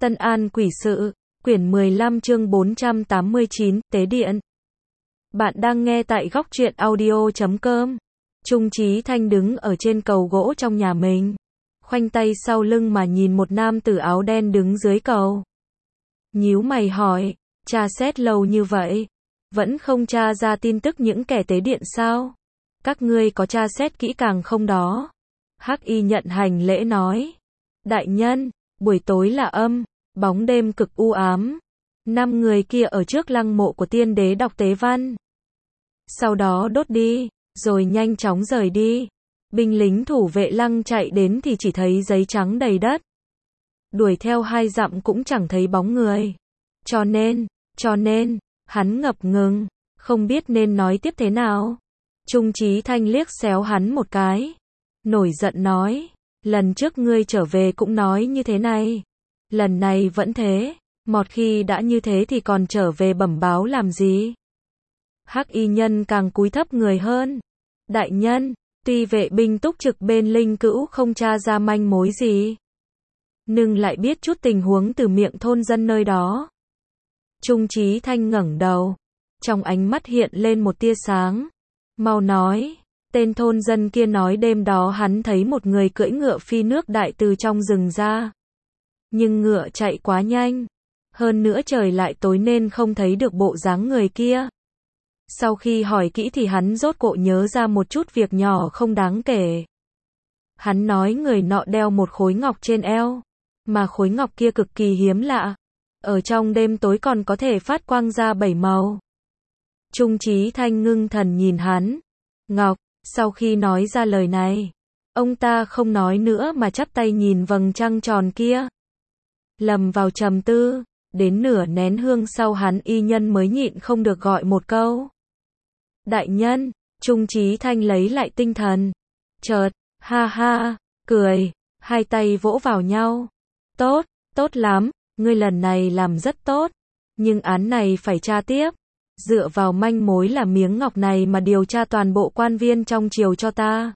Tân An Quỷ Sự, quyển 15 chương 489, Tế Điện. Bạn đang nghe tại góc truyện audio.com. Trung Chí Thanh đứng ở trên cầu gỗ trong nhà mình, khoanh tay sau lưng mà nhìn một nam tử áo đen đứng dưới cầu. Nhíu mày hỏi, tra xét lâu như vậy, vẫn không tra ra tin tức những kẻ tế điện sao? Các ngươi có tra xét kỹ càng không đó? Hắc Y nhận hành lễ nói, đại nhân, buổi tối là âm, bóng đêm cực u ám. 5 người kia ở trước lăng mộ của tiên đế đọc tế văn. Sau đó đốt đi, rồi nhanh chóng rời đi. Binh lính thủ vệ lăng chạy đến thì chỉ thấy giấy trắng đầy đất. Đuổi theo 2 dặm cũng chẳng thấy bóng người. Cho nên, hắn ngập ngừng, không biết nên nói tiếp thế nào. Trung Chí Thanh liếc xéo hắn một cái. Nổi giận nói, lần trước ngươi trở về cũng nói như thế này. Lần này vẫn thế, một khi đã như thế thì còn trở về bẩm báo làm gì? Hắc Y nhân càng cúi thấp người hơn. Đại nhân, tuy vệ binh túc trực bên Linh Cữu không tra ra manh mối gì, nhưng lại biết chút tình huống từ miệng thôn dân nơi đó. Trung Chí Thanh ngẩng đầu, trong ánh mắt hiện lên một tia sáng. Mau nói, tên thôn dân kia nói đêm đó hắn thấy một người cưỡi ngựa phi nước đại từ trong rừng ra. Nhưng ngựa chạy quá nhanh, hơn nữa trời lại tối nên không thấy được bộ dáng người kia. Sau khi hỏi kỹ thì hắn rốt cuộc nhớ ra một chút việc nhỏ không đáng kể. Hắn nói người nọ đeo một khối ngọc trên eo, mà khối ngọc kia cực kỳ hiếm lạ, ở trong đêm tối còn có thể phát quang ra 7 màu. Trung Chí Thanh ngưng thần nhìn hắn. Ngọc, sau khi nói ra lời này, ông ta không nói nữa mà chắp tay nhìn vầng trăng tròn kia. Lầm vào trầm tư, đến nửa nén hương sau hắn y nhân mới nhịn không được gọi một câu. Đại nhân, Trung Chí Thanh lấy lại tinh thần. Chợt, ha ha, cười, hai tay vỗ vào nhau. Tốt lắm, ngươi lần này làm rất tốt, nhưng án này phải tra tiếp. Dựa vào manh mối là miếng ngọc này mà điều tra toàn bộ quan viên trong triều cho ta.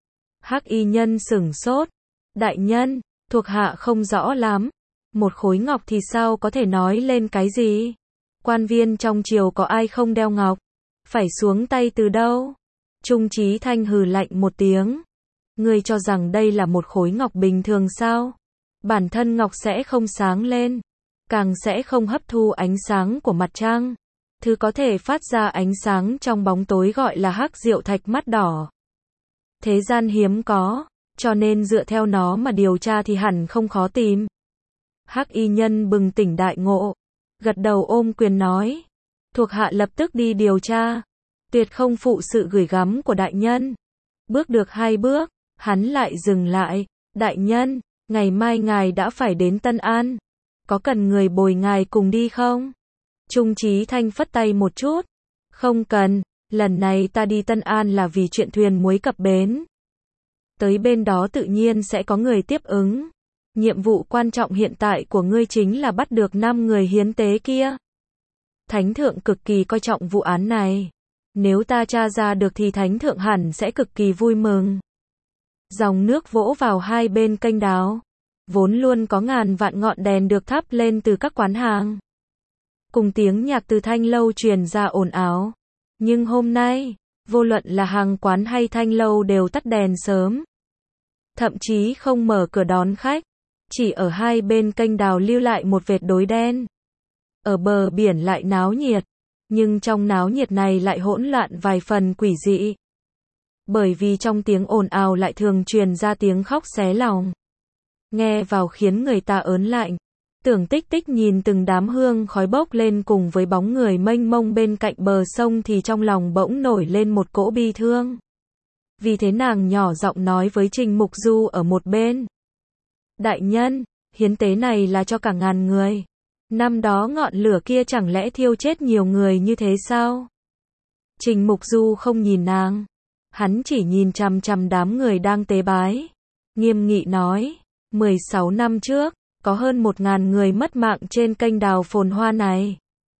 Hắc Y nhân sửng sốt. Đại nhân, thuộc hạ không rõ lắm. Một khối ngọc thì sao có thể nói lên cái gì? Quan viên trong triều có ai không đeo ngọc? Phải xuống tay từ đâu? Trung Chí Thanh hừ lạnh một tiếng. Ngươi cho rằng đây là một khối ngọc bình thường sao? Bản thân ngọc sẽ không sáng lên, càng sẽ không hấp thu ánh sáng của mặt trăng. Thứ có thể phát ra ánh sáng trong bóng tối gọi là hắc diệu thạch mắt đỏ. Thế gian hiếm có, cho nên dựa theo nó mà điều tra thì hẳn không khó tìm. Hắc Y nhân bừng tỉnh đại ngộ, gật đầu ôm quyền nói, thuộc hạ lập tức đi điều tra, tuyệt không phụ sự gửi gắm của đại nhân. Bước được 2 bước, hắn lại dừng lại. Đại nhân, ngày mai ngài đã phải đến Tân An, có cần người bồi ngài cùng đi không? Trung Chí Thanh phất tay một chút. Không cần, lần này ta đi Tân An là vì chuyện thuyền muối cập bến. Tới bên đó tự nhiên sẽ có người tiếp ứng. Nhiệm vụ quan trọng hiện tại của ngươi chính là bắt được 5 người hiến tế kia. Thánh thượng cực kỳ coi trọng vụ án này. Nếu ta tra ra được thì thánh thượng hẳn sẽ cực kỳ vui mừng. Dòng nước vỗ vào hai bên kênh đào, vốn luôn có ngàn vạn ngọn đèn được thắp lên từ các quán hàng, cùng tiếng nhạc từ thanh lâu truyền ra ồn ào. Nhưng hôm nay, vô luận là hàng quán hay thanh lâu đều tắt đèn sớm, thậm chí không mở cửa đón khách, chỉ ở hai bên kênh đào lưu lại một vệt tối đen. Ở bờ biển lại náo nhiệt, nhưng trong náo nhiệt này lại hỗn loạn vài phần quỷ dị. Bởi vì trong tiếng ồn ào lại thường truyền ra tiếng khóc xé lòng, nghe vào khiến người ta ớn lạnh. Tưởng Tích Tích nhìn từng đám hương khói bốc lên cùng với bóng người mênh mông bên cạnh bờ sông thì trong lòng bỗng nổi lên một cỗ bi thương. Vì thế nàng nhỏ giọng nói với Trình Mục Du ở một bên. Đại nhân, hiến tế này là cho cả ngàn người. Năm đó ngọn lửa kia chẳng lẽ thiêu chết nhiều người như thế sao? Trình Mục Du không nhìn nàng. Hắn chỉ nhìn chằm chằm đám người đang tế bái. Nghiêm nghị nói, 16 năm trước, có hơn 1.000 người mất mạng trên kênh đào phồn hoa này.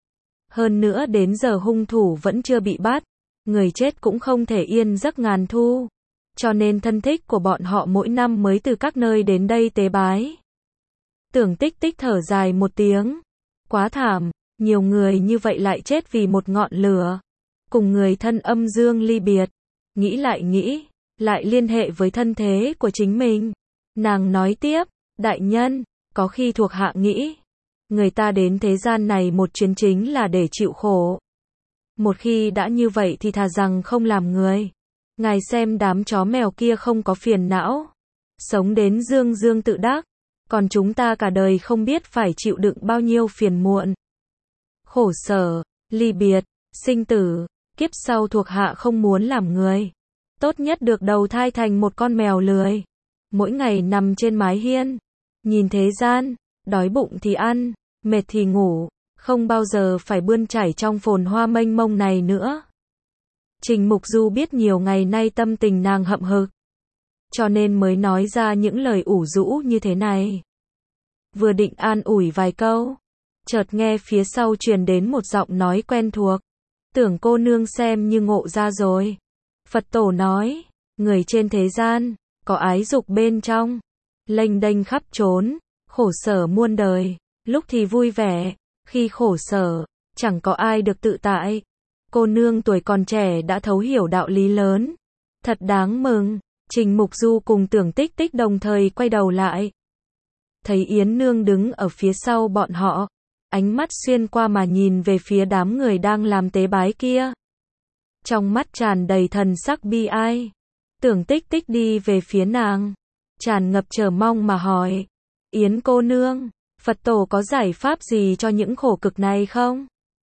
Hơn nữa đến giờ hung thủ vẫn chưa bị bắt, người chết cũng không thể yên giấc ngàn thu. Cho nên thân thích của bọn họ mỗi năm mới từ các nơi đến đây tế bái. Tưởng Tích Tích thở dài một tiếng. Quá thảm, nhiều người như vậy lại chết vì một ngọn lửa. Cùng người thân âm dương ly biệt. Nghĩ, lại liên hệ với thân thế của chính mình. Nàng nói tiếp, đại nhân, có khi thuộc hạ nghĩ, người ta đến thế gian này một chuyến chính là để chịu khổ. Một khi đã như vậy thì thà rằng không làm người. Ngài xem đám chó mèo kia không có phiền não. Sống đến dương dương tự đắc. Còn chúng ta cả đời không biết phải chịu đựng bao nhiêu phiền muộn. Khổ sở, ly biệt, sinh tử, kiếp sau thuộc hạ không muốn làm người. Tốt nhất được đầu thai thành một con mèo lười. Mỗi ngày nằm trên mái hiên. Nhìn thế gian, đói bụng thì ăn, mệt thì ngủ. Không bao giờ phải bươn chải trong phồn hoa mênh mông này nữa. Trình Mục Du biết nhiều ngày nay tâm tình nàng hậm hực. Cho nên mới nói ra những lời ủ rũ như thế này. Vừa định an ủi vài câu. Chợt nghe phía sau truyền đến một giọng nói quen thuộc. Tưởng cô nương xem như ngộ ra rồi. Phật tổ nói, người trên thế gian, có ái dục bên trong. Lênh đênh khắp trốn, khổ sở muôn đời. Lúc thì vui vẻ, khi khổ sở, chẳng có ai được tự tại. Cô nương tuổi còn trẻ đã thấu hiểu đạo lý lớn. Thật đáng mừng. Trình Mục Du cùng Tưởng Tích Tích đồng thời quay đầu lại. Thấy Yến Nương đứng ở phía sau bọn họ. Ánh mắt xuyên qua mà nhìn về phía đám người đang làm tế bái kia. Trong mắt tràn đầy thần sắc bi ai. Tưởng Tích Tích đi về phía nàng. Tràn ngập chờ mong mà hỏi. Yến cô nương, Phật tổ có giải pháp gì cho những khổ cực này không?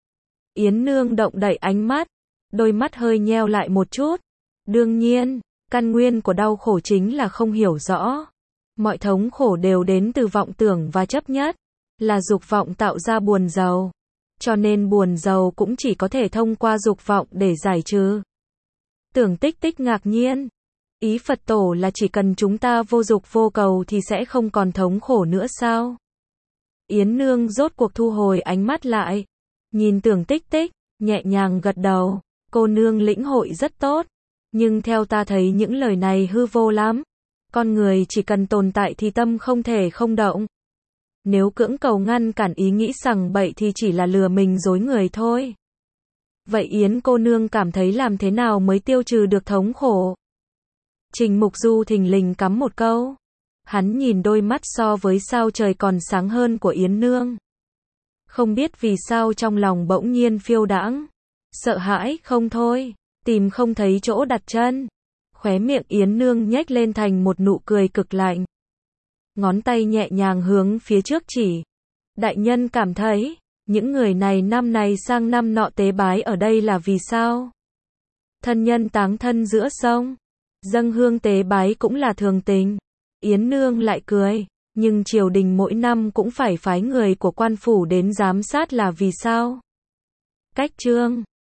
Yến Nương động đậy ánh mắt. Đôi mắt hơi nheo lại một chút. Đương nhiên, căn nguyên của đau khổ chính là không hiểu rõ. Mọi thống khổ đều đến từ vọng tưởng và chấp nhất. Là dục vọng tạo ra buồn giàu. Cho nên buồn giàu cũng chỉ có thể thông qua dục vọng để giải trừ. Tưởng Tích Tích ngạc nhiên. Ý Phật tổ là chỉ cần chúng ta vô dục vô cầu thì sẽ không còn thống khổ nữa sao? Yến Nương rốt cuộc thu hồi ánh mắt lại. Nhìn Tưởng Tích Tích, nhẹ nhàng gật đầu. Cô nương lĩnh hội rất tốt. Nhưng theo ta thấy những lời này hư vô lắm. Con người chỉ cần tồn tại thì tâm không thể không động. Nếu cưỡng cầu ngăn cản ý nghĩ sằng bậy thì chỉ là lừa mình dối người thôi. Vậy Yến cô nương cảm thấy làm thế nào mới tiêu trừ được thống khổ? Trình Mục Du thình lình cắm một câu. Hắn nhìn đôi mắt so với sao trời còn sáng hơn của Yến Nương. Không biết vì sao trong lòng bỗng nhiên phiêu đãng. Sợ hãi không thôi, tìm không thấy chỗ đặt chân. Khóe miệng Yến Nương nhếch lên thành một nụ cười cực lạnh. Ngón tay nhẹ nhàng hướng phía trước chỉ. Đại nhân cảm thấy, những người này năm này sang năm nọ tế bái ở đây là vì sao? Thân nhân táng thân giữa sông. Dâng hương tế bái cũng là thường tình. Yến Nương lại cười. Nhưng triều đình mỗi năm cũng phải phái người của quan phủ đến giám sát là vì sao? Cách chương